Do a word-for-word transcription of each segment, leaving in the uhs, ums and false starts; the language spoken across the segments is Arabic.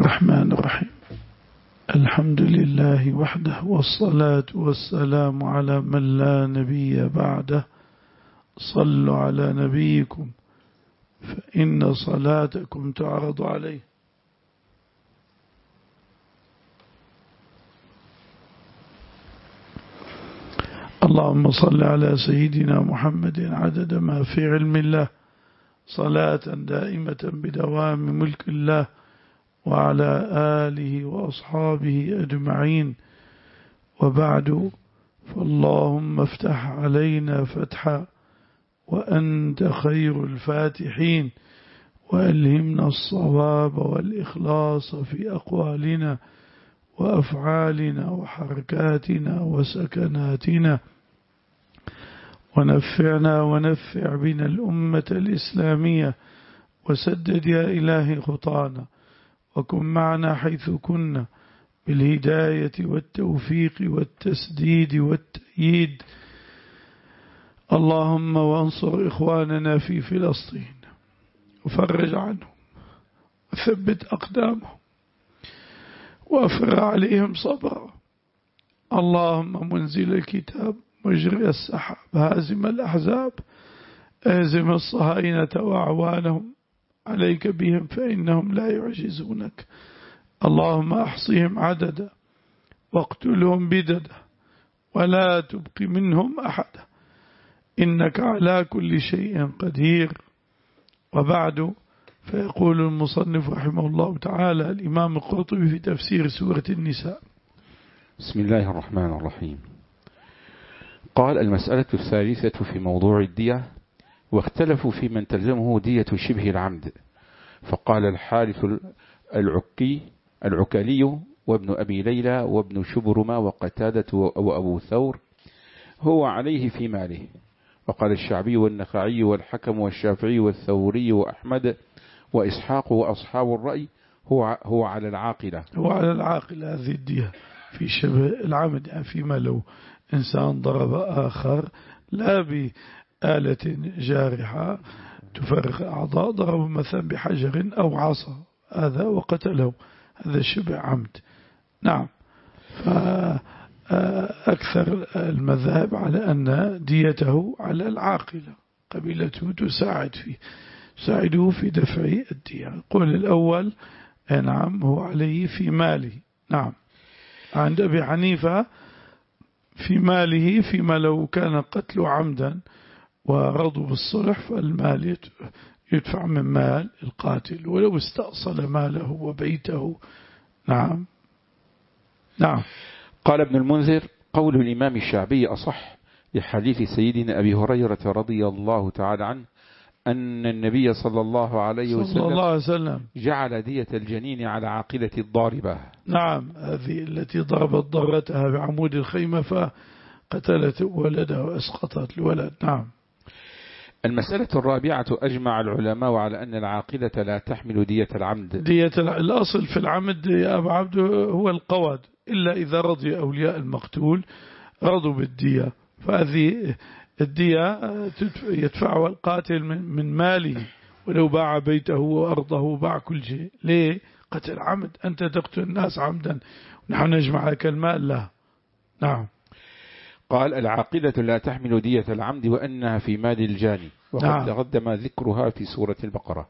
الرحمن الرحيم. الحمد لله وحده، والصلاة والسلام على من لا نبي بعده. صلوا على نبيكم فإن صلاتكم تعرض عليه. اللهم صل على سيدنا محمد عدد ما في علم الله، صلاة دائمة بدوام ملك الله، وعلى آله وأصحابه أجمعين. وبعد، فاللهم افتح علينا فتحا وأنت خير الفاتحين، وألهمنا الصواب والإخلاص في أقوالنا وأفعالنا وحركاتنا وسكناتنا، ونفعنا ونفع بنا الأمة الإسلامية، وسدد يا إلهي خطانا، وكن معنا حيث كنا بالهداية والتوفيق والتسديد والتأييد. اللهم وانصر إخواننا في فلسطين، وفرج عنهم وثبت أقدامهم وأفرغ عليهم صبرا. اللهم منزل الكتاب مجري السحاب هازم الأحزاب، اهزم الصهاينة وأعوانهم، عليك بهم فإنهم لا يعجزونك. اللهم أحصهم عددا واقتلهم بددا ولا تبق منهم أحدا، إنك على كل شيء قدير. وبعد، فيقول المصنف رحمه الله تعالى الإمام القرطبي في تفسير سورة النساء: بسم الله الرحمن الرحيم. قال: المسألة الثالثة في موضوع الدية، واختلفوا في من تلزمه دية شبه العمد. فقال الحارث العكي العكالي وابن أبي ليلى وابن شبرمة وقتادة وأبو ثور هو عليه في ماله. وقال الشعبي والنخعي والحكم والشافعي والثوري وأحمد وإسحاق وأصحاب الرأي هو هو على العاقلة. هو على العاقلة هذه الدية في شبه العمد، يعني فيما لو إنسان ضرب آخر لا بآلة جارحة تفرق أعضاء، ضرب مثلا بحجر أو عصا هذا وقتله، هذا شبه عمد. نعم. فأكثر المذاهب على أن ديته على العاقلة، قبيلته تساعد فيه تساعده في دفع الدية. القول الأول نعم هو عليه في ماله. نعم. عند أبي حنيفة في ماله، فيما لو كان قتل عمدا ورضوا بالصلح فالمال يدفع من مال القاتل، ولو استأصل ماله وبيته. نعم. نعم. قال ابن المنذر: قول الإمام الشعبي أصح لحديث سيدنا أبي هريرة رضي الله تعالى عنه أن النبي صلى الله عليه وسلم, صلى الله عليه وسلم جعل دية الجنين على عاقلة الضاربة. نعم، هذه التي ضربت ضرتها بعمود الخيمة فقتلت ولدها وأسقطت الولد. نعم. المسألة الرابعة: أجمع العلماء على أن العاقلة لا تحمل دية العمد. دية الأصل في العمد يا أبا عبد هو القواد، إلا إذا رضي أولياء المقتول رضوا بالدية، فهذه الدية يدفعها القاتل من ماله، ولو باع بيته وأرضه وباع كل شيء. ليه؟ قتل عمد، أنت تقتل الناس عمدا ونحن نجمع لك المال. لا. نعم. قال: العاقلة لا تحمل دية العمد وأنها في مال الجاني، وقد نعم. تقدم ذكرها في سورة البقرة.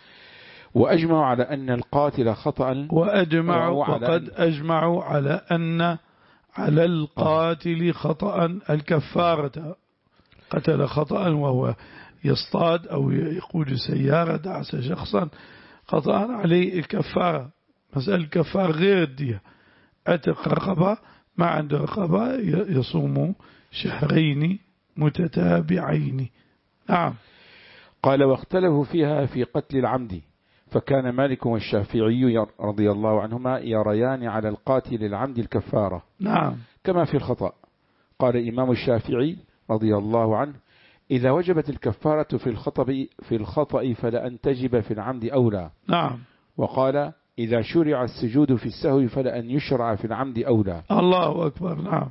وأجمعوا على أن القاتل خطأ وأجمعوا وقد أجمعوا على أن على القاتل خطأ الكفارة. قتل خطأ وهو يصطاد أو يقود سيارة دعس شخصا، خطأ عليه الكفارة. مسألة الكفارة غير الدية. اعتق رقبة، ما عنده رقبة يصوم شهرين متتابعين. نعم. قال: واختلفوا فيها في قتل العمد، فكان مالك والشافعي رضي الله عنهما يريان على القاتل العمد الكفارة. نعم. كما في الخطأ. قال الإمام الشافعي رضي الله عنه: إذا وجبت الكفارة في الخطأ في الخطأ فلأن تجب في العمد أولى. نعم. وقال: إذا شرع السجود في السهو فلأن يشرع في العمد أولى. الله أكبر. نعم.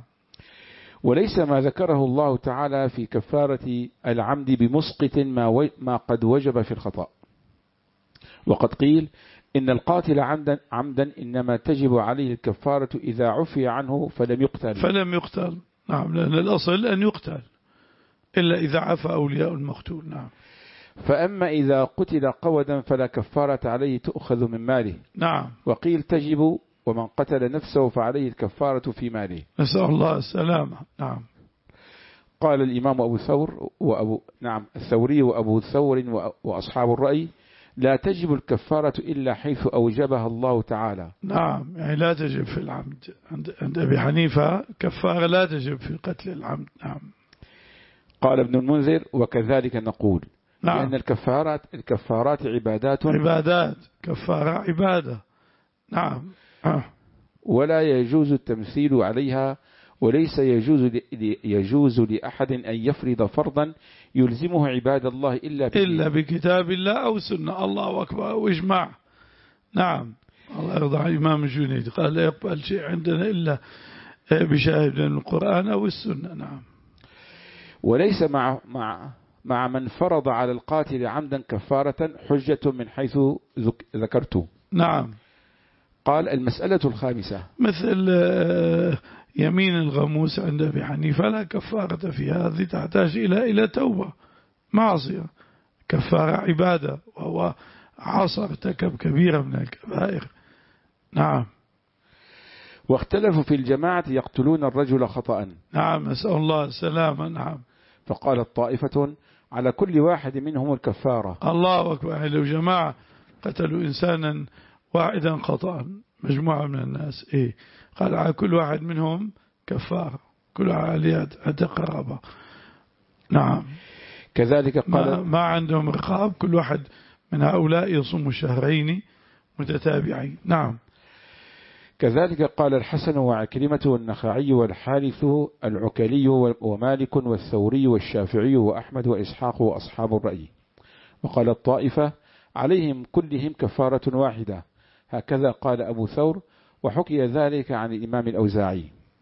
وليس ما ذكره الله تعالى في كفارة العمد بمسقط ما, ما قد وجب في الخطأ. وقد قيل إن القاتل عمدا, عمدا إنما تجب عليه الكفارة إذا عفي عنه فلم يقتل فلم يقتل. نعم، لأن الأصل أن يقتل إلا إذا عفى أولياء المقتول. نعم. فأما إذا قتل قودا فلا كفارة عليه تؤخذ من ماله. نعم. وقيل تجب، ومن قتل نفسه فعليه الكفارة في ماله. نسأل الله السلامة. نعم. قال الإمام أبو ثور وأبو نعم الثوري وأبو ثور وأصحاب الرأي لا تجب الكفارة إلا حيث أوجبها الله تعالى. نعم، يعني لا تجب في العمد. عند, عند أبي حنيفة كفارة لا تجب في قتل العمد. نعم. قال ابن المنذر وكذلك نقول. نعم. لأن الكفارات الكفارات عبادات عبادات كفارة عبادة. نعم. أه. ولا يجوز التمثيل عليها، وليس يجوز يجوز لأحد أن يفرض فرضا يلزمه عباد الله إلا إلا بكتاب الله أو سنة. الله أكبر وإجماع. نعم. الله يرضى عن الإمام الجنيد قال لا يقبل شيء عندنا إلا بشاهد من القرآن أو السنة. نعم. وليس مع مع مع من فرض على القاتل عمدا كفارة حجة من حيث ذكرت. نعم. قال المسألة الخامسة مثل يمين الغموس عند أبي حنيفة لا كفارة فيها، هذه تحتاج إلى إلى توبة، معصية، كفارة عبادة، وهو عصى ارتكب كبيرة من الكبائر. نعم. واختلفوا في الجماعة يقتلون الرجل خطأ. نعم، نسأل الله السلامة. نعم. فقالت طائفة على كل واحد منهم الكفارة. الله أكبر. لو جماعة قتلوا إنسانا واحدا خطأ، مجموعة من الناس، إيه قال على كل واحد منهم كفارة، كل عليه عتق رقبة. نعم. كذلك قال ما, ما عندهم رقاب، كل واحد من هؤلاء يصوم شهرين متتابعين. نعم. كذلك قال الحسن وعكرمة والنخعي والحارث العكلي ومالك والثوري والشافعي وأحمد وإسحاق وأصحاب الرأي. وقال الطائفة عليهم كلهم كفارة واحدة، هكذا قال أبو ثور، وحكي ذلك عن الإمام الأوزاعي.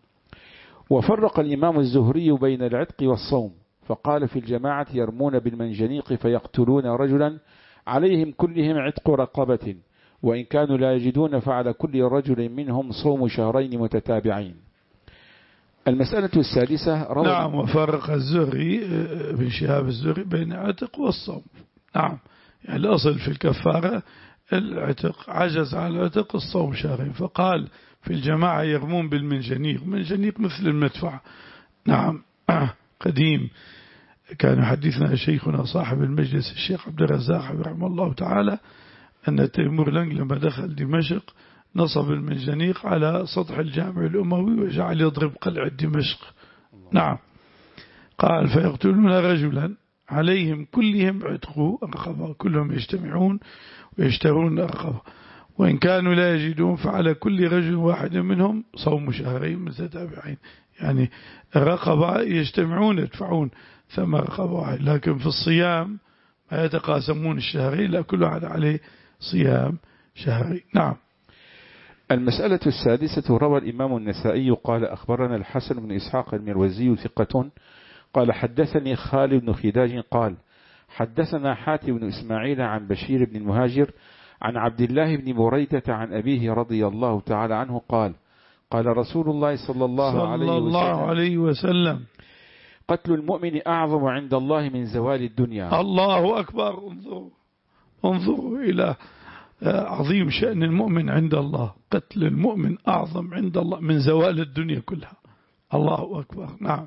وفرق الإمام الزهري بين العتق والصوم، فقال في الجماعة يرمون بالمنجنيق فيقتلون رجلا عليهم كلهم عتق رقبة، وإن كانوا لا يجدون فعلى كل رجل منهم صوم شهرين متتابعين. المسألة السادسة روى نعم. وفرق الزهري بن شهاب الزهري بين العتق والصوم. نعم. يعني الأصل في الكفارة العتق، عجز عن العتق الصوم شهرين، فقال في الجماعة يرمون بالمنجنيق. منجنيق مثل المدفع. نعم. قديم. كان يحدثنا شيخنا صاحب المجلس الشيخ عبد الرزاق رحمه الله تعالى أن تيمور لنج لما دخل دمشق نصب المنجنيق على سطح الجامع الأموي وجعل يضرب قلعة دمشق. نعم. قال فيقتلون رجلا عليهم كلهم عتقوا الرقبة، كلهم يجتمعون ويشترون الرقبة، وإن كانوا لا يجدون فعلى كل رجل واحد منهم صوم شهرين متتابعين. يعني الرقبة يجتمعون يدفعون ثم رقبة واحد، لكن في الصيام ما يتقاسمون الشهرين، لا كل واحد عليه صيام شهري. نعم. المسألة السادسة روى الإمام النسائي قال أخبرنا الحسن بن إسحاق المروزي ثقة قال حدثني خالد بن خداج قال حدثنا حاتم بن إسماعيل عن بشير بن المهاجر عن عبد الله بن بريدة عن أبيه رضي الله تعالى عنه قال قال رسول الله صلى الله, صلى عليه, الله وسلم عليه وسلم قتل المؤمن أعظم عند الله من زوال الدنيا. الله أكبر. انظروا انظروا إلى عظيم شأن المؤمن عند الله. قتل المؤمن أعظم عند الله من زوال الدنيا كلها. الله أكبر. نعم.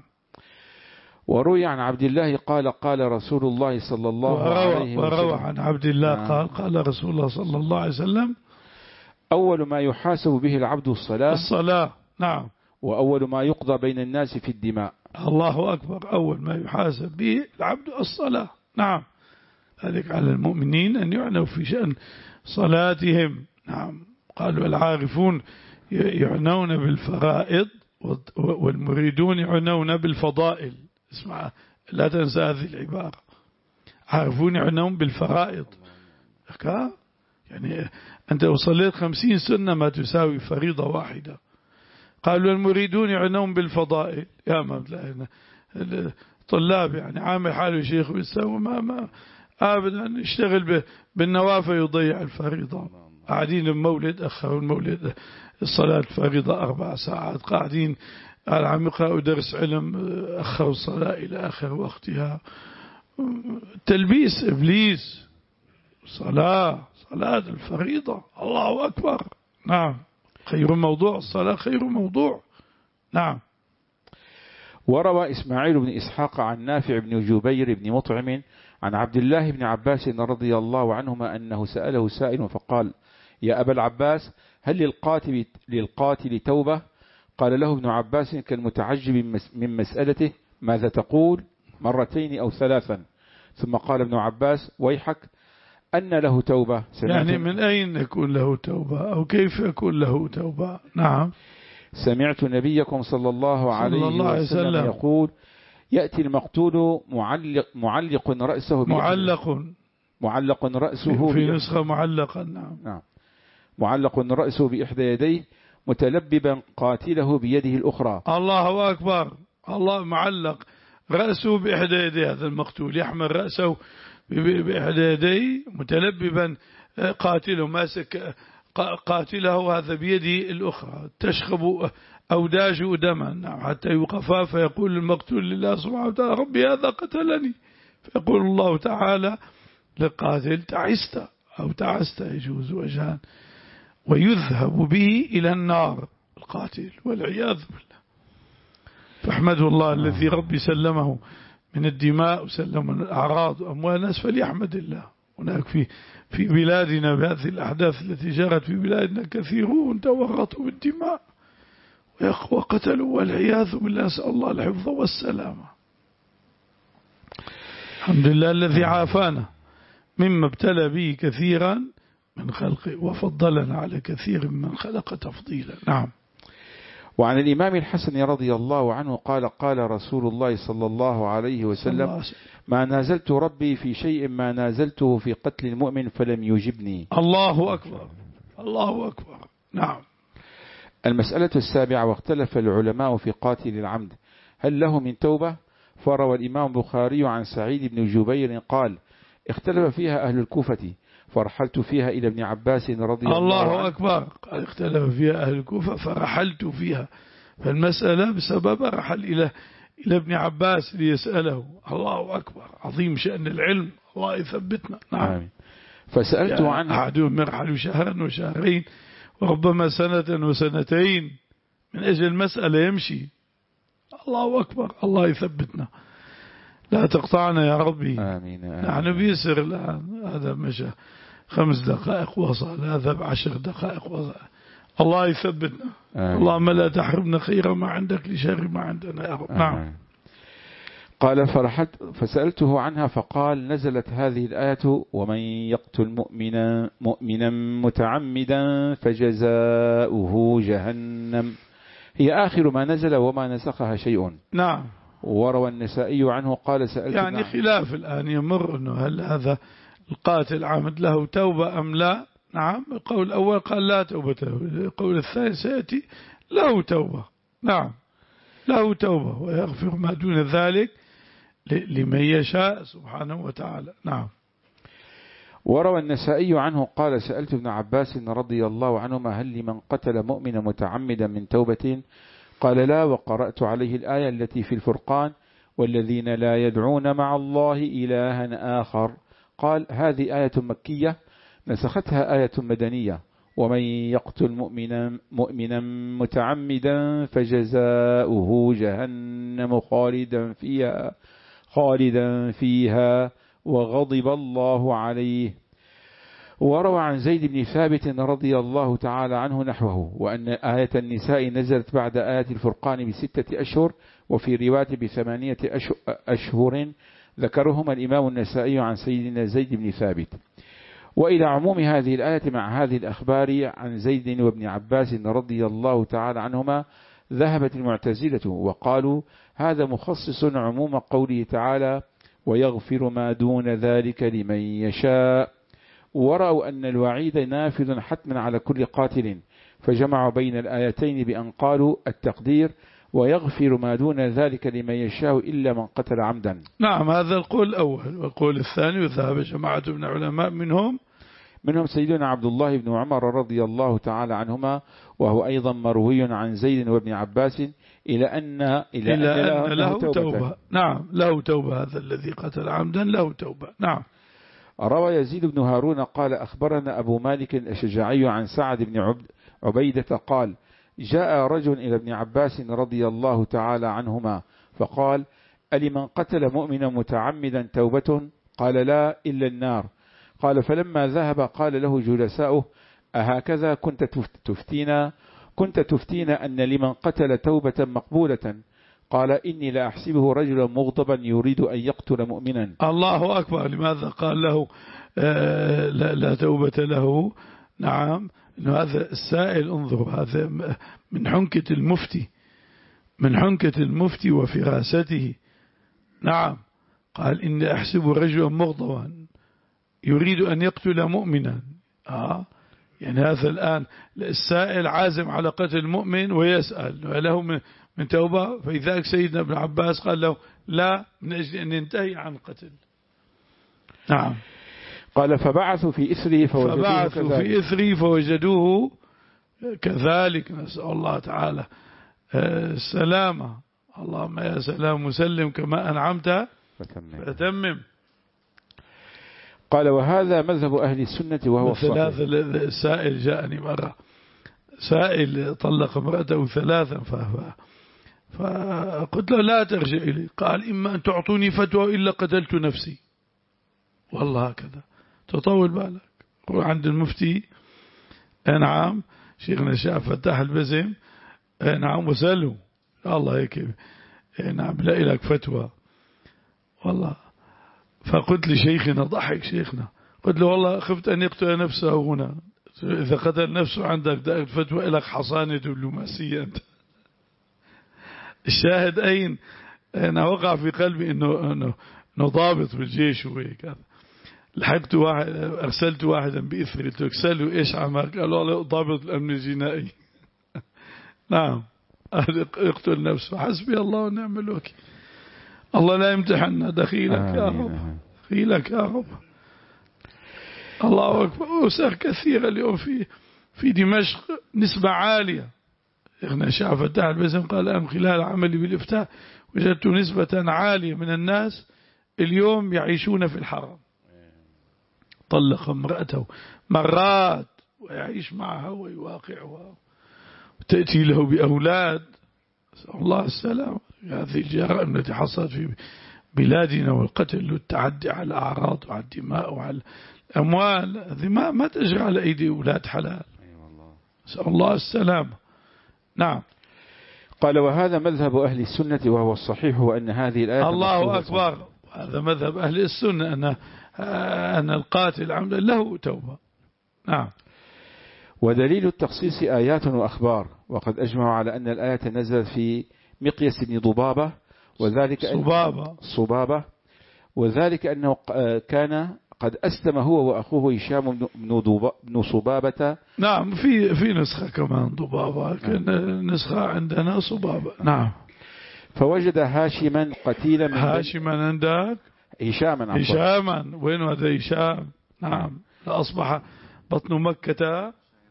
وروي عن عبد الله قال قال رسول الله صلى الله عليه وسلم وروى عن عبد الله نعم. قال قال رسول الله صلى الله عليه وسلم أول ما يحاسب به العبد الصلاة الصلاة. نعم. وأول ما يقضى بين الناس في الدماء. الله أكبر. أول ما يحاسب به العبد الصلاة. نعم. ذلك على المؤمنين أن يعنوا في شأن صلاتهم. نعم. قالوا العارفون يعنون بالفرائض والمريدون يعنون بالفضائل. اسمع، لا تنسى هذه العبارة. عارفون يعنون بالفرائض، يعني أنت وصليت خمسين سنة ما تساوي فريضة واحدة. قالوا المريدون يعنون بالفضائل. يا ما الطلاب يعني عامل حاله شيخ ويساوي ما ما أبدا يشتغل بالنوافل يضيع الفريضة. قاعدين المولد أخروا المولد الصلاة الفريضة أربع ساعات، قاعدين عم يقرأوا درس علم أخروا الصلاة إلى آخر وقتها. تلبيس إبليس. صلاة صلاة الفريضة الله أكبر. نعم خير موضوع الصلاة، خير موضوع. نعم. وروى إسماعيل بن إسحاق عن نافع بن جبير بن مطعم عن عبد الله بن عباس رضي الله عنهما أنه سأله سائل فقال: يا أبا العباس، هل للقاتل, للقاتل توبة؟ قال له ابن عباس كالمتعجب من مسألته: ماذا تقول؟ مرتين أو ثلاثا. ثم قال ابن عباس: ويحك، أن له توبة؟ يعني من أين يكون له توبة أو كيف يكون له توبة؟ نعم. سمعت نبيكم صلى الله عليه صلى الله وسلم, وسلم يقول: يأتي المقتول معلق, معلق رأسه معلق معلق رأسه في نسخة معلقا. نعم. نعم معلق رأسه بإحدى يديه متلببا قاتله بيده الأخرى. الله أكبر. الله معلق رأسه بإحدى يديه، هذا المقتول يحمل رأسه بإحدى يديه متلببا قاتله، ماسك قاتله هذا بيده الأخرى تشخب أوداجه دما. نعم. حتى يوقفا فيقول المقتول لله سبحانه وتعالى: ربي هذا قتلني. فيقول الله تعالى للقاتل: تعست أو تعست، يجوز وجهان، ويذهب به إلى النار القاتل والعياذ بالله. فاحمدوا الله الذي ربي سلمه من الدماء وسلم من الأعراض وأموال الناس، فليحمد الله. هناك في في بلادنا بهذه الأحداث التي جرت في بلادنا كثيرون تورطوا بالدماء وقتلوا والعياذ بالله، نسأل الله الحفظ والسلامة. الحمد لله الذي عافانا مما ابتلى به كثيرا من خلقه وفضلنا على كثير من خلق تفضيلا. نعم. وعن الإمام الحسن رضي الله عنه قال: قال رسول الله صلى الله عليه وسلم: ما نازلت ربي في شيء ما نازلته في قتل المؤمن فلم يجبني. الله أكبر. الله أكبر. نعم. المسألة السابعة: واختلف العلماء في قاتل العمد هل له من توبة؟ فروى الإمام البخاري عن سعيد بن جبير قال: اختلف فيها أهل الكوفة فرحلت فيها إلى ابن عباس رضي الله, الله عنه. الله أكبر. قال: اختلف فيها أهل الكوفة فرحلت فيها، فالمسألة بسبب رحل إلى إلى ابن عباس ليسأله. الله أكبر. عظيم شأن العلم، الله يثبتنا. نعم. آمين. فسألت عنه. أحدهم يرحل شهرا وشهرين وربما سنة وسنتين من أجل مسألة يمشي. الله أكبر. الله يثبتنا، لا تقطعنا يا ربي. آمين. آمين. نحن بيسر الآن، هذا مشى خمس دقائق وصل، هذا بعشر دقائق وصل. الله يثبتنا. آمين. اللهم لا تحرمنا خير ما عندك لشر ما عندنا يا رب. نعم. قال: فرحت فسألته عنها فقال: نزلت هذه الآية: ومن يقتل مؤمنا مؤمنا متعمدا فجزاؤه جهنم، هي آخر ما نزل وما نسخها شيء. نعم. وروى النسائي عنه قال: سألت يعني خلاف الآن يمر أنه هل هذا القاتل عمد له توبة أم لا. نعم. القول الأول قال لا توبة له، القول الثاني سيأتي له توبة. نعم له توبة ويغفر ما دون ذلك لمن يشاء سبحانه وتعالى. نعم. وروى النسائي عنه قال: سألت ابن عباس رضي الله عنهما: هل لمن قتل مؤمنا متعمدا من توبة؟ قال: لا، وقرأت عليه الآية التي في الفرقان: والذين لا يدعون مع الله إلها آخر. قال: هذه آية مكية نسختها آية مدنية: ومن يقتل مؤمنا مؤمنا متعمدا فجزاؤه جهنم خالدا فيها خالدا فيها وغضب الله عليه. وروى عن زيد بن ثابت رضي الله تعالى عنه نحوه، وأن آية النساء نزلت بعد آية الفرقان بستة أشهر، وفي رواية بثمانية أشهر ذكرهما الإمام النسائي عن سيدنا زيد بن ثابت. وإلى عموم هذه الآية مع هذه الأخبار عن زيد وابن عباس رضي الله تعالى عنهما ذهبت المعتزلة وقالوا: هذا مخصص عموم قوله تعالى: ويغفر ما دون ذلك لمن يشاء. ورأوا أن الوعيد نافذ حتما على كل قاتل، فجمعوا بين الآيتين بأن قالوا التقدير: ويغفر ما دون ذلك لمن يشاء إلا من قتل عمدا. نعم. هذا القول الأول. والقول الثاني وذهب جماعة من العلماء منهم منهم سيدنا عبد الله بن عمر رضي الله تعالى عنهما، وهو أيضا مروي عن زيد وابن عباس إلى أن إلى, إلى أن, أن له, له توبة. توبة. نعم له توبة، هذا الذي قتل عمدا له توبة. نعم. روى يزيد بن هارون قال أخبرنا أبو مالك الشجاعي عن سعد بن عبيدة قال جاء رجل إلى ابن عباس رضي الله تعالى عنهما فقال ألمن قتل مؤمنا متعمدا توبة؟ قال لا إلا النار. قال فلما ذهب قال له جلساؤه أهكذا كنت تفتينا كنت تفتينا أن لمن قتل توبة مقبولة؟ قال إني لا أحسبه رجلا مغضبا يريد أن يقتل مؤمنا. الله أكبر. لماذا قال له آه لا, لا توبة له؟ نعم، إنه هذا السائل، انظر، هذا من حنكة المفتي، من حنكة المفتي وفراسته. نعم، قال إني أحسب رجلا مغضبا يريد أن يقتل مؤمنا. آه يعني هذا الآن السائل عازم على قتل مؤمن ويسأل له من توبة، فإذا سيدنا ابن عباس قال له لا، من أجل أن ينتهي عن قتل. نعم. قال فبعثوا في إثره فوجدوه فبعثوا كذلك. في إثره فوجدوه كذلك. نسأل الله تعالى السلامة. اللهم يا سلام مسلم كما أنعمت فتمم. قال وهذا مذهب أهل السنة وهو الصحيح. هذا السائل جاءني مرة، سائل طلق امرأته ثلاثا فهو فقلت له لا ترجع إلي، قال إما أن تعطوني فتوى إلا قتلت نفسي. والله هكذا تطول بالك، روح عند المفتي نعم شيخنا الشيخ فتاح البزم نعم وسأله الله هيك نعم لا لك فتوى والله. فقلت لشيخنا ضحك شيخنا، قلت له والله خفت أن يقتل نفسه هنا، إذا قتل نفسه عندك دائرة فتوى لك حصانة دبلوماسية أنت. الشاهد أين أنا وقع في قلبي إنه إنه ضابط بالجيش وهيك. لحقت واحد أرسلت واحدا بإثري قلت له سأله إيش عملك؟ قال والله ضابط الأمن الجنائي. نعم يقتل نفسه. حسبي الله ونعم الوكيل. الله لا يمتحننا دخيلك يا رب، دخيلك يا رب. الله أكبر. وسر كثيرة اليوم في في دمشق نسبة عالية. إخنا شعب فتاح البزم قال أم خلال عملي بالإفتاء وجدت نسبة عالية من الناس اليوم يعيشون في الحرم. طلق امرأته مرات ويعيش معها ويواقعها وتأتي له بأولاد. الله السلام. هذه الجرائم التي حصلت في بلادنا والقتل والتعدي على الأعراض وعلى الدماء وعلى الأموال، هذه ما ما تجري على أيدي أولاد حلال. نسأل الله السلام. نعم. قال وهذا مذهب أهل السنة وهو الصحيح، وأن هذه الآية الله أكبر. هذا مذهب أهل السنة أن أن القاتل عمدا له توبة. نعم. ودليل التخصيص آيات وأخبار، وقد أجمعوا على أن الآية نزلت في مقيس بن ضبابة وذلك صبابة صبابة وذلك أنه كان قد أسلم هو وأخوه هشام بن صبابة. نعم في في نسخة كمان ضبابة، كان نسخة عندنا صبابة. نعم. فوجد هاشما قتيلا من هاشما عندك هشاما هشاما وين هذا هشام؟ نعم. أصبح بطن مكة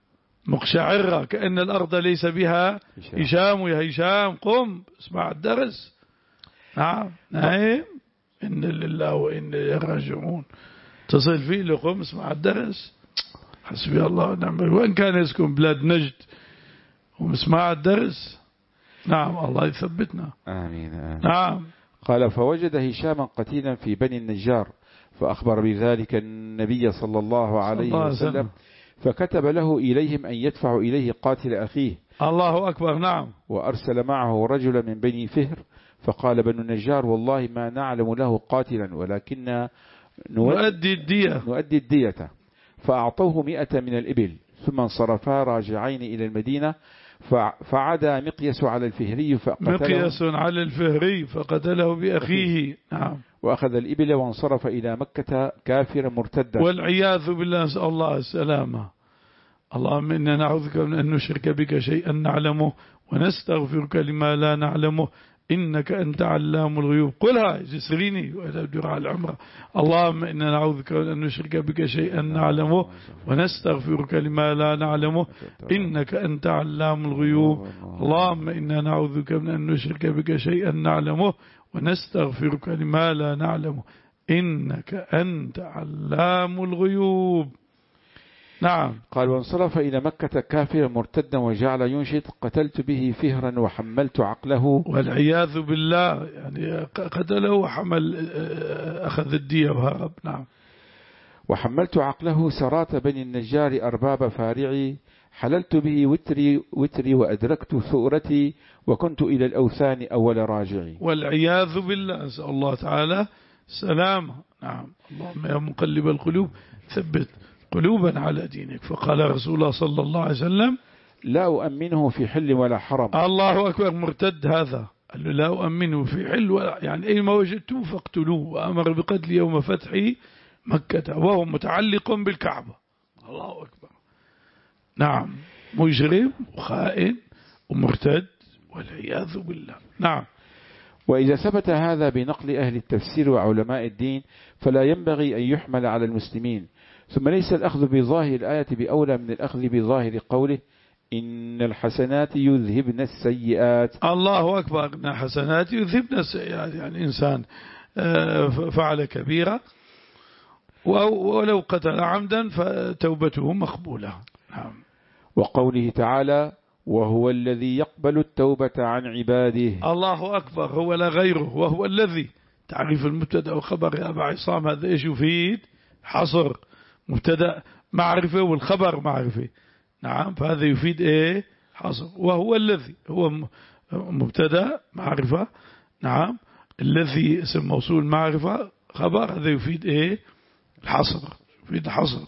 مقشعرة كأن الأرض ليس بها هشام. يا هشام قم اسمع الدرس. نعم نايم إن لله وإن إليه راجعون. تصل فيه لقم اسمع الدرس. حسبي الله ونعم الوكيل. وإن كان يسكن بلاد نجد ومسمع الدرس. نعم الله يثبتنا. آمين, آمين. نعم. قال فوجد هشاما قتيلا في بني النجار فأخبر بذلك النبي صلى الله عليه صلى الله وسلم, وسلم فكتب له إليهم أن يدفعوا إليه قاتل أخيه. الله أكبر. نعم. وأرسل معه رجلا من بني فهر فقال بنو النجار والله ما نعلم له قاتلا ولكن نؤدي الدية نؤدي الدية. فأعطوه مئة من الإبل ثم انصرفا راجعين إلى المدينة فعدا مقيس على الفهري فقتله مقيس على الفهري فقتله بأخيه. نعم. وأخذ الإبل وانصرف إلى مكة كافرا مرتدا والعياذ بالله. نسأل الله السلامة. اللهم إنا نعوذ بك من أن نشرك بك شيئا نعلمه ونستغفرك لما لا نعلمه إنك أنت علام الغيوب. قلها جسريني وأدبر العمرة. اللهم إنا نعوذ بك أن نشرك بك شيئا نعلمه ونستغفرك لما لا نعلمه إنك أنت علام الغيوب. اللهم إنا نعوذ بك من أن نشرك بك شيئا نعلمه ونستغفرك لما لا نعلمه إنك أنت علام الغيوب. نعم. قال وانصرف إلى مكة كافرا مرتدا وجعل ينشد قتلت به فهرا وحملت عقله. والعياذ بالله، يعني قتله وحمل أخذ الدية وهرب. نعم. وحملت عقله سرات بني النجار أرباب فارعي حللت به وتري, وتري وأدركت ثؤرتي وكنت إلى الأوثان أول راجعي. والعياذ بالله، أسأل الله تعالى سلامة. نعم. اللهم يا مقلب القلوب ثبت قلوبا على دينك. فقال رسول الله صلى الله عليه وسلم لا أؤمنه في حل ولا حرم. الله أكبر. مرتد هذا قال له لا أؤمنه في حل ولا، يعني أي ما وجدتوه فاقتلوه. وأمر بقتل يوم فتحه مكة وهو متعلق بالكعبة. الله أكبر. نعم. مجرم وخائن ومرتد والعياذ بالله. نعم. وإذا ثبت هذا بنقل أهل التفسير وعلماء الدين فلا ينبغي أن يحمل على المسلمين. ثم ليس الأخذ بظاهر الآية بأولى من الأخذ بظاهر قوله إن الحسنات يذهبن السيئات. الله أكبر. إن الحسنات يذهبن السيئات، يعني إنسان فعل كبيرة ولو قتل عمدا فتوبته مقبولة. نعم. وقوله تعالى وهو الذي يقبل التوبة عن عباده. الله أكبر. هو لا غيره. وهو الذي، تعريف المبتدأ وخبر يا أبا عصام، هذا إيش يفيد؟ حصر. مبتدأ معرفة والخبر معرفة. نعم. فهذا يفيد إيه؟ حصر. وهو الذي هو مبتدأ معرفة. نعم. الذي اسم موصول معرفة خبر، هذا يفيد إيه؟ الحصر. يفيد الحصر.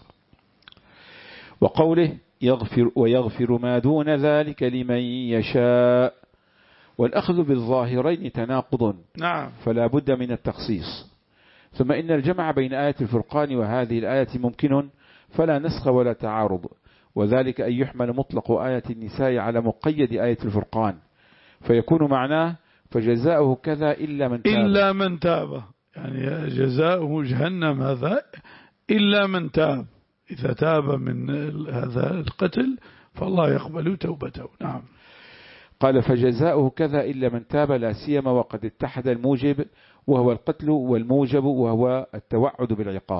وقوله يغفر ويغفر ما دون ذلك لمن يشاء. والأخذ بالظاهرين تناقض. نعم. فلا بد من التخصيص. ثم إن الجمع بين آية الفرقان وهذه الآية ممكن فلا نسخ ولا تعارض، وذلك أن يحمل مطلق آية النساء على مقيد آية الفرقان فيكون معناه فجزاؤه كذا إلا من تاب. إلا من تاب، يعني جزاؤه جهنم هذا إلا من تاب. إذا تاب من هذا القتل فالله يقبل توبته. نعم. قال فجزاؤه كذا إلا من تاب، لا سيما وقد اتحد الموجب وهو القتل والموجب وهو التوعد بالعقاب.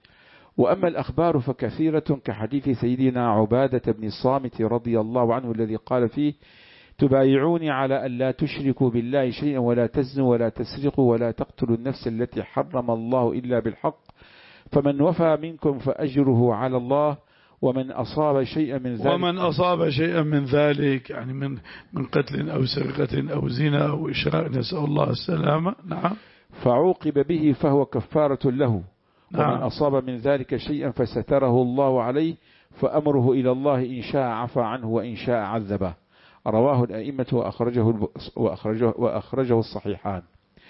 وأما الأخبار فكثيرة كحديث سيدنا عبادة بن الصامت رضي الله عنه الذي قال فيه تبايعوني على أن لا تشركوا بالله شيئا ولا تزنوا ولا تسرقوا ولا تقتلوا النفس التي حرم الله إلا بالحق، فمن وفى منكم فأجره على الله، ومن أصاب شيئا من ذلك ومن أصاب شيئا من ذلك يعني من من قتل أو سرقة أو زنا أو إشراك، نسأل الله السلامة. نعم. فعوقب به فهو كفارة له. نعم. ومن أصاب من ذلك شيئا فستره الله عليه فأمره إلى الله إن شاء عفى عنه وإن شاء عذبه. رواه الأئمة وأخرجه, وأخرجه, وأخرجه الصحيحان.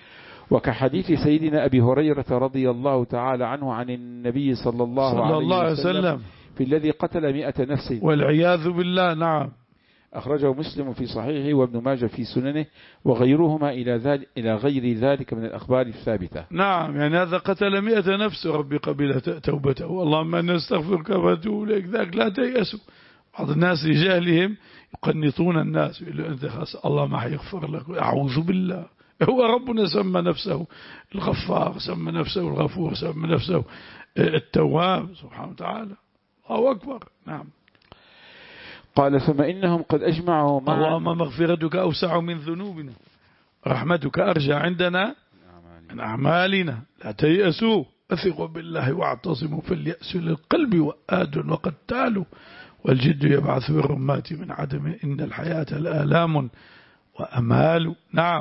وكحديث سيدنا أبي هريرة رضي الله تعالى عنه عن النبي صلى الله, صلى عليه, الله عليه وسلم, وسلم في الذي قتل مئة نفس والعياذ بالله. نعم. أخرجه مسلم في صحيحه وابن ماجه في سننه وغيرهما إلى ذلك إلى غير ذلك من الأخبار الثابتة. نعم. يعني هذا قتل مئة نفس ربي قبل توبته. اللهم أن نستغفرك وأتوب إليك. ذاك لا تيأسوا. بعض الناس لجهلهم يقنطون الناس يقولوا أنت خاص الله ما حيغفر لك. أعوذ بالله. هو ربنا سمى نفسه الغفار، سمى نفسه الغفور، سمى نفسه التواب سبحانه وتعالى. الله أكبر. نعم. قال ثم إنهم قد أجمعوا مع اللهم مغفرتك أوسع من ذنوبنا، رحمتك أرجى عندنا من أعمالنا، لا تيأسوا أثقوا بالله واعتصموا فاليأس للقلب وآد وقتال والجد يبعث الرمات من عدم إن الحياة الآلام وأمال. نعم.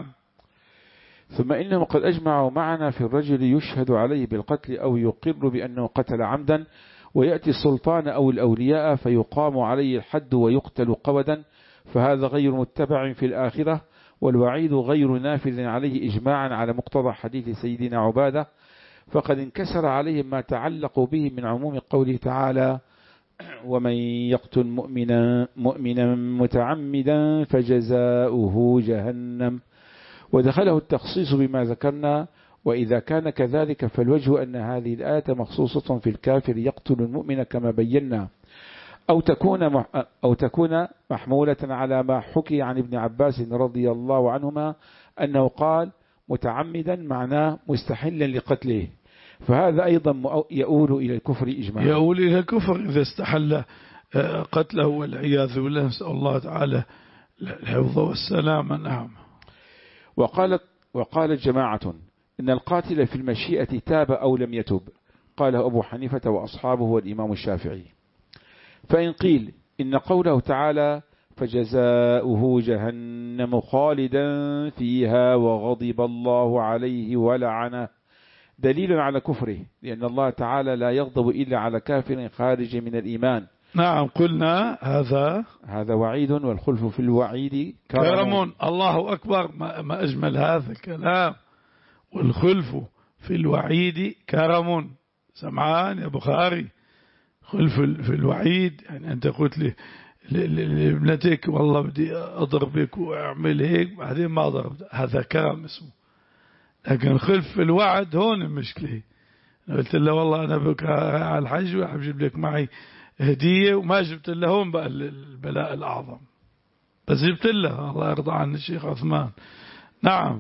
ثم إنهم قد أجمعوا معنا في الرجل يشهد عليه بالقتل أو يقر بأنه قتل عمدا ويأتي السلطان أو الأولياء فيقام عليه الحد ويقتل قودا، فهذا غير متبع في الآخرة، والوعيد غير نافذ عليه إجماعا على مقتضى حديث سيدنا عبادة، فقد انكسر عليهم ما تعلقوا به من عموم قوله تعالى ومن يقتل مؤمنا, مؤمنا متعمدا فجزاؤه جهنم ودخله التخصيص بما ذكرنا. وإذا كان كذلك فالوجه أن هذه الآية مخصوصة في الكافر يقتل المؤمن كما بينا، أو تكون أو تكون محمولة على ما حكي عن ابن عباس رضي الله عنهما أنه قال متعمدا معناه مستحلا لقتله، فهذا أيضا يؤول إلى الكفر إجماعا. يؤول إلى الكفر إذا استحل قتله والعياذ بالله، نسأل الله تعالى الحفظ والسلام. نعم. وقالت وقالت جماعة إن القاتل في المشيئة تاب أو لم يتب، قاله أبو حنيفة وأصحابه والإمام الشافعي. فإن قيل إن قوله تعالى فجزاؤه جهنم خالدا فيها وغضب الله عليه ولعنه دليل على كفره، لأن الله تعالى لا يغضب إلا على كافر خارج من الإيمان. نعم، قلنا هذا هذا وعيد، والخلف في الوعيد كرم. كرم. الله أكبر، ما أجمل هذا الكلام. والخلف في الوعيد كرم. سمعان يا بخاري؟ خلف في الوعيد يعني أنت قلت لي لابنتك والله بدي أضربك وأعمل هيك، بعدين ما ضربت، هذا كرم اسمه. لكن خلف في الوعد هون المشكلة. قلت له والله أنا بكرة على الحج وأجيب لك معي هدية، وما جبت له، هون بقى البلاء الأعظم. بس جبت له، الله يرضى عن الشيخ عثمان. نعم.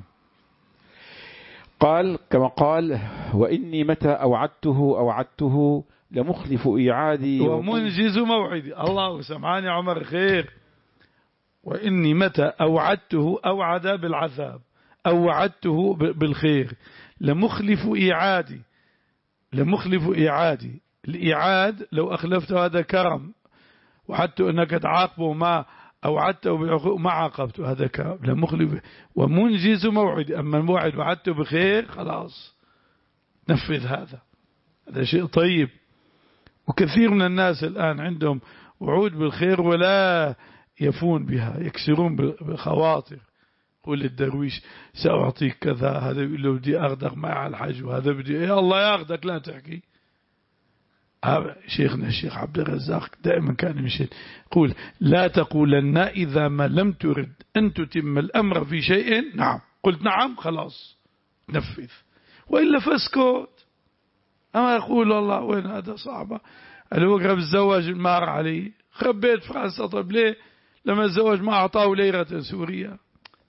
قال كما قال وإني متى أوعدته أوعدته لمخلف إيعادي ومنجز موعدي. الله سمعان يا عمر خير. وإني متى أوعدته أوعد بالعذاب أو وعدته بالخير، لمخلف إيعادي. لمخلف إيعادي، الإيعاد لو أخلفته هذا كرم، وعدته أنك تعاقبه ما أوعدته بالعقوق ما عاقبته، هذا كرم. لمخلف ومنجز موعدي، أما الموعد وعدته بخير خلاص نفذ، هذا هذا شيء طيب. وكثير من الناس الآن عندهم وعود بالخير ولا يفون بها، يكسرون بخواطر. قول الدرويش سأعطيك كذا، هذا يقول له بدي أخذك معي على الحج، وهذا بدي يا الله ياخذك لا تحكي. شيخنا الشيخ عبد الرزاق دائما كان يمشي يقول لا تقولن إذا ما لم ترد أن تتم الأمر في شيء نعم، قلت نعم خلاص نفذ، وإلا فاسكت. أما يقول والله وين هذا صعبة، اللي هو قرب الزواج المار عليه، خبيت فرنسا، طب ليه لما الزواج ما أعطاه ليرة سوريا؟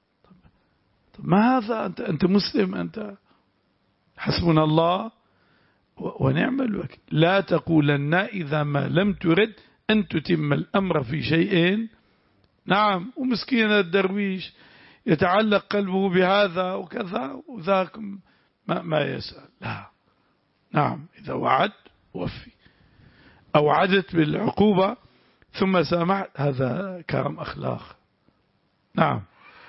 طب ما هذا، أنت أنت مسلم، أنت حسبنا الله ونعم الوكيل. لا تقولن إذا ما لم ترد أن تتم الأمر في شيء نعم. ومسكين الدرويش يتعلق قلبه بهذا وكذا وذاك ما, ما يسأل. لا، نعم، إذا وعد وفي، أوعدت بالعقوبة ثم سامحت، هذا كرم أخلاق. نعم.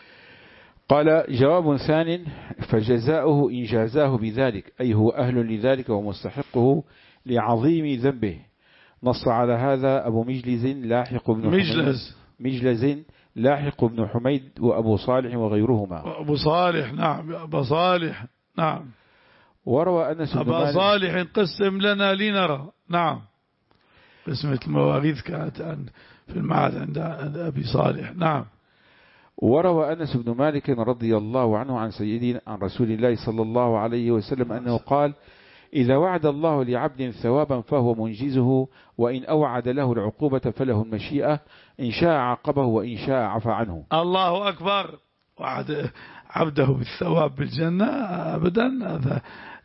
قال جواب ثان فجزاؤه إن جازاه بذلك، أي هو أهل لذلك ومستحقه لعظيم ذنبه. نص على هذا أبو مجلز لاحق بن مجلز مجلز لاحق بن حميد وأبو صالح وغيرهما. أبو صالح نعم، أبو صالح نعم. وروى أنس بن أبا صالح قسم لنا لنرى. نعم، قسمة المواريث كانت في المعهد عند أبي صالح. نعم. وروى أنس بن مالك رضي الله عنه عن سيدنا عن رسول الله صلى الله عليه وسلم أنه قال إذا وعد الله لعبد ثوابا فهو منجزه، وإن أوعد له العقوبة فله المشيئة، إن شاء عاقبه وإن شاء عفى عنه. الله أكبر. وعد عبده بالثواب بالجنة أبدا، هذا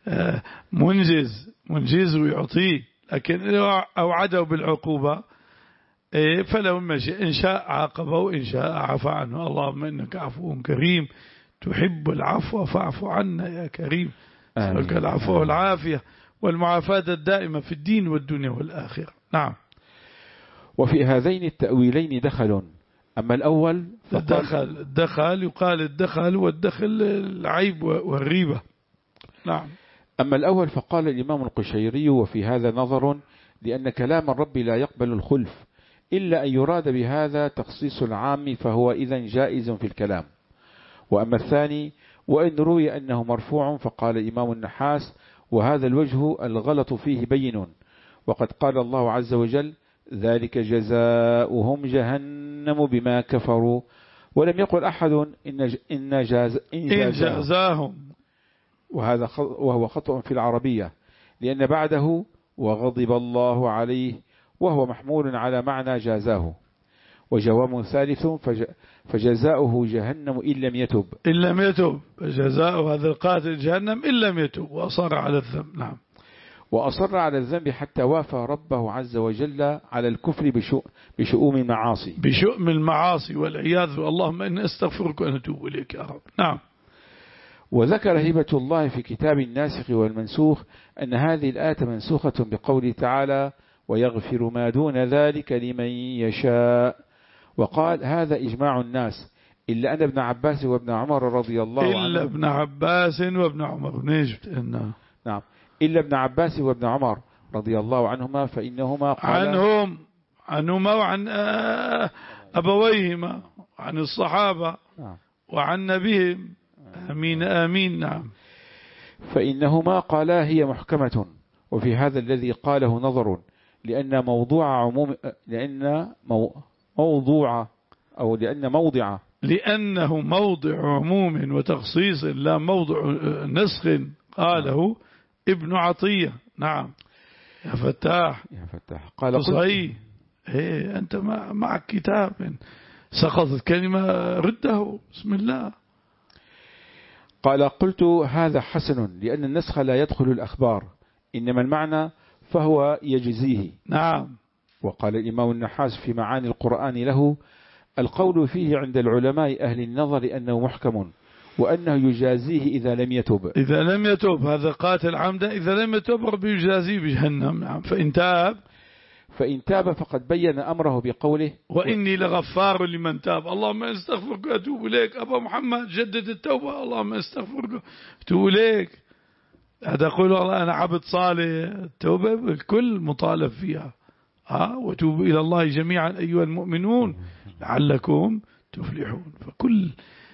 منجز منجز ويعطيه. لكن أوعده بالعقوبة فله المشيئة، إن شاء عاقبه وإن شاء عفى عنه. اللهم إنك عفو كريم تحب العفو فاعف عنا يا كريم. نسألك العفو والعافية والمعافاة الدائمة في الدين والدنيا والآخرة. نعم. وفي هذين التأويلين دخل. أما الأول الدخل الدخل يقال الدخل والدخل العيب والريبة. نعم. أما الأول فقال الإمام القشيري وفي هذا نظر، لأن كلام الرب لا يقبل الخلف إلا أن يراد بهذا تخصيص العام، فهو إذن جائز في الكلام. وأما الثاني وإن روي أنه مرفوع فقال الإمام النحاس وهذا الوجه الغلط فيه بين، وقد قال الله عز وجل ذلك جزاؤهم جهنم بما كفروا، ولم يقل أحد إن إن جاز إن إن جازاهم، وهذا وهو خطأ في العربية، لأن بعده وغضب الله عليه وهو محمول على معنى جازاه. وجواب ثالث فجزاؤه جهنم إن لم يتب. إن لم يتب فجزاؤه هذا القاتل جهنم إن لم يتب وأصر على الذنب. نعم. وأصر على الذنب حتى وافى ربه عز وجل على الكفر بشؤوم المعاصي بشؤم المعاصي والعياذ، اللهم إني أستغفرك وأنا أتوب إليك يا رب. نعم. وذكر هبة الله في كتاب الناسخ والمنسوخ أن هذه الآية منسوخة بقوله تعالى ويغفر ما دون ذلك لمن يشاء. وقال هذا إجماع الناس إلا أن ابن عباس وابن عمر رضي الله عنه إلا ابن عباس وابن عمر نجد إنه نعم إلا ابن عباس وابن عمر رضي الله عنهما فإنهما قال عنهم عنهما وعن أبويهما عن الصحابة نعم وعن نبيهم آمين آمين. نعم. فإنهما قالا هي محكمة، وفي هذا الذي قاله نظر، لأن موضوع عموم لأن موضوع أو لأن موضع لأنه موضع عموم وتخصيص لا موضع نسخ قاله ابن عطية. نعم يا فتاح يا فتاح قال صحيح. هي أنت معك كتاب سقطت كلمة رده بسم الله. قال قلت هذا حسن لأن النسخ لا يدخل الأخبار، إنما المعنى فهو يجزيه. نعم. وقال الإمام النحاس في معاني القرآن له القول فيه عند العلماء أهل النظر أنه محكم، وأنه يجازيه إذا لم يتب. إذا لم يتب هذا قاتل عمدا، إذا لم يتب ربي يجازيه بجهنم. نعم. فإن تاب فإن تاب فقد بين أمره بقوله وإني لغفار لمن تاب. اللهم استغفرك وأتوب إليك. أبا محمد جدد التوبة. اللهم استغفرك وأتوب إليك. هذا يقول والله أنا عبد صالح. التوبة الكل مطالب فيها. ها وتوبوا إلى الله جميعا أيها المؤمنون لعلكم تفلحون. فكل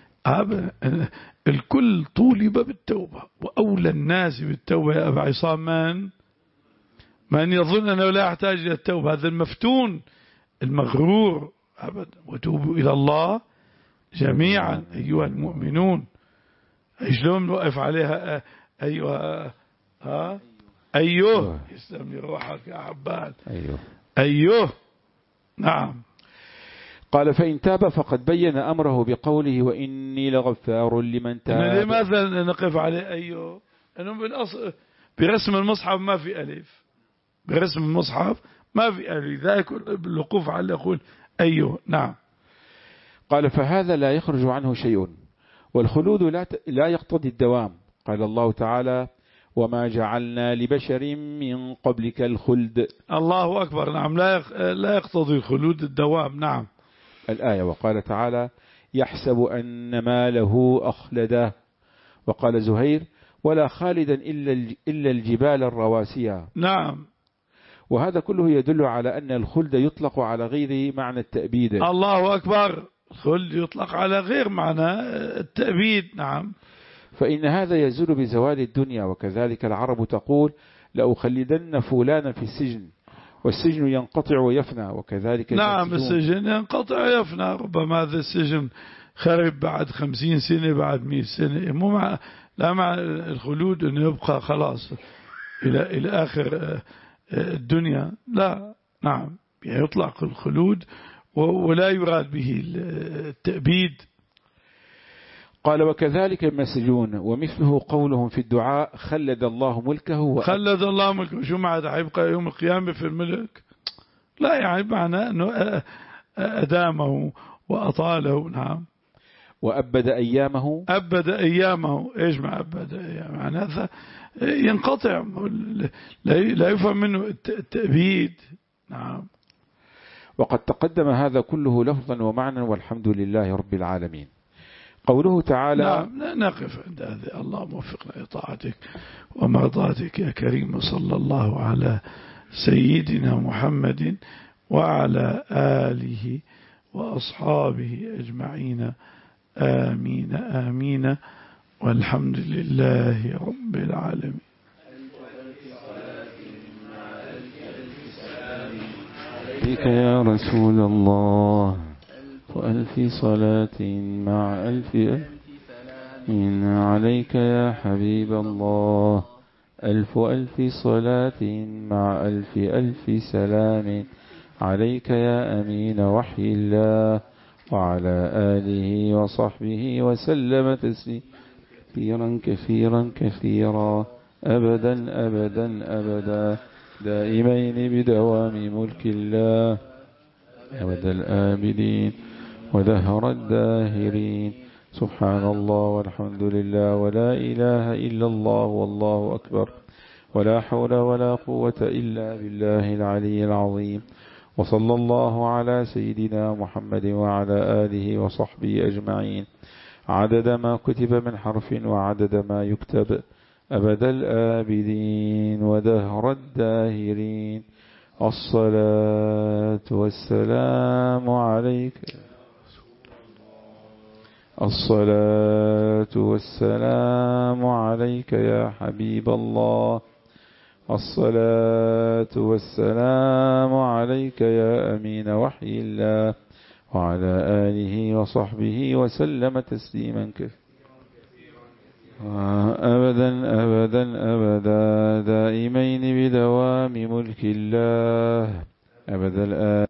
الكل طولب بالتوبة، وأولى الناس بالتوبة يا أبا عصام من من يظن أنه لا يحتاج إلى التوبة، هذا المفتون المغرور أبدا. وتوبوا إلى الله جميعا أيها المؤمنون. شلون نوقف عليها أيها ها أيوه يسلم لي روحك يا عباد. أيوه أيوه. نعم. قال فإن تاب فقد بين أمره بقوله وإني لغفار لمن تاب. لماذا نقف عليه أيوه؟ أنه بالأصل برسم المصحف ما في ألف، برسم المصحف ما في ألف، ذلك بالوقوف على يقول أيوه. نعم. قال فهذا لا يخرج عنه شيء، والخلود لا لا يقتضي الدوام. قال الله تعالى وما جعلنا لبشر من قبلك الخلد. الله أكبر. نعم. لا لا يقتضي الخلود الدوام. نعم. الآية. وقال تعالى يحسب أن ماله أخلده. وقال زهير ولا خالدا إلا الجبال الرواسية. نعم. وهذا كله يدل على أن الخلد يطلق على غير معنى التأبيد. الله أكبر. الخلد يطلق على غير معنى التأبيد. نعم. فإن هذا يزول بزوال الدنيا، وكذلك العرب تقول لأخلدن فلانا في السجن، والسجن ينقطع ويفنى، وكذلك نعم السجن ينقطع ويفنى. ربما هذا السجن خرب بعد خمسين سنة بعد مئة سنة، مو مع لا مع الخلود أنه يبقى خلاص إلى إلى آخر الدنيا. لا. نعم. يطلق الخلود ولا يراد به التأبيد. قال وكذلك المسجون، ومثله قولهم في الدعاء خلد الله ملكه. خلد الله ملكه. شو معنى حيبقى يوم القيامة في الملك؟ لا، يعني معنى أنه أدامه وأطاله. نعم. وأبد أيامه. أبد أيامه. إيش مع أبد أيامه؟ يعني هذا ينقطع، لا يفهم منه التأبيد. نعم. وقد تقدم هذا كله لفظا ومعنى، والحمد لله رب العالمين. قوله تعالى نعم. نقف عند هذا. الله موفقنا لطاعتك ومرضاتك يا كريم. صلى الله على سيدنا محمد وعلى آله وأصحابه أجمعين. آمين آمين. والحمد لله رب العالمين. بك يا رسول الله. وألف صلاة مع ألف إن عليك يا حبيب الله. ألف ألف صلاة مع ألف ألف سلام عليك يا أمين وحي الله، وعلى آله وصحبه وسلم تسليما كثيرا كثيرا كثيرا أبدا أبدا أبدا دائمين بدوام ملك الله أبد الآبدين ودهر الداهرين. سبحان الله والحمد لله ولا إله إلا الله والله أكبر، ولا حول ولا قوة إلا بالله العلي العظيم. وصلى الله على سيدنا محمد وعلى آله وصحبه أجمعين عدد ما كتب من حرف وعدد ما يكتب أبد الآبدين ودهر الداهرين. الصلاة والسلام عليك الصلاة والسلام عليك يا حبيب الله. الصلاة والسلام عليك يا أمين وحي الله، وعلى آله وصحبه وسلم تسليما كثيرا أبدا أبدا أبدا دائمين بدوام ملك الله أبدا الآن.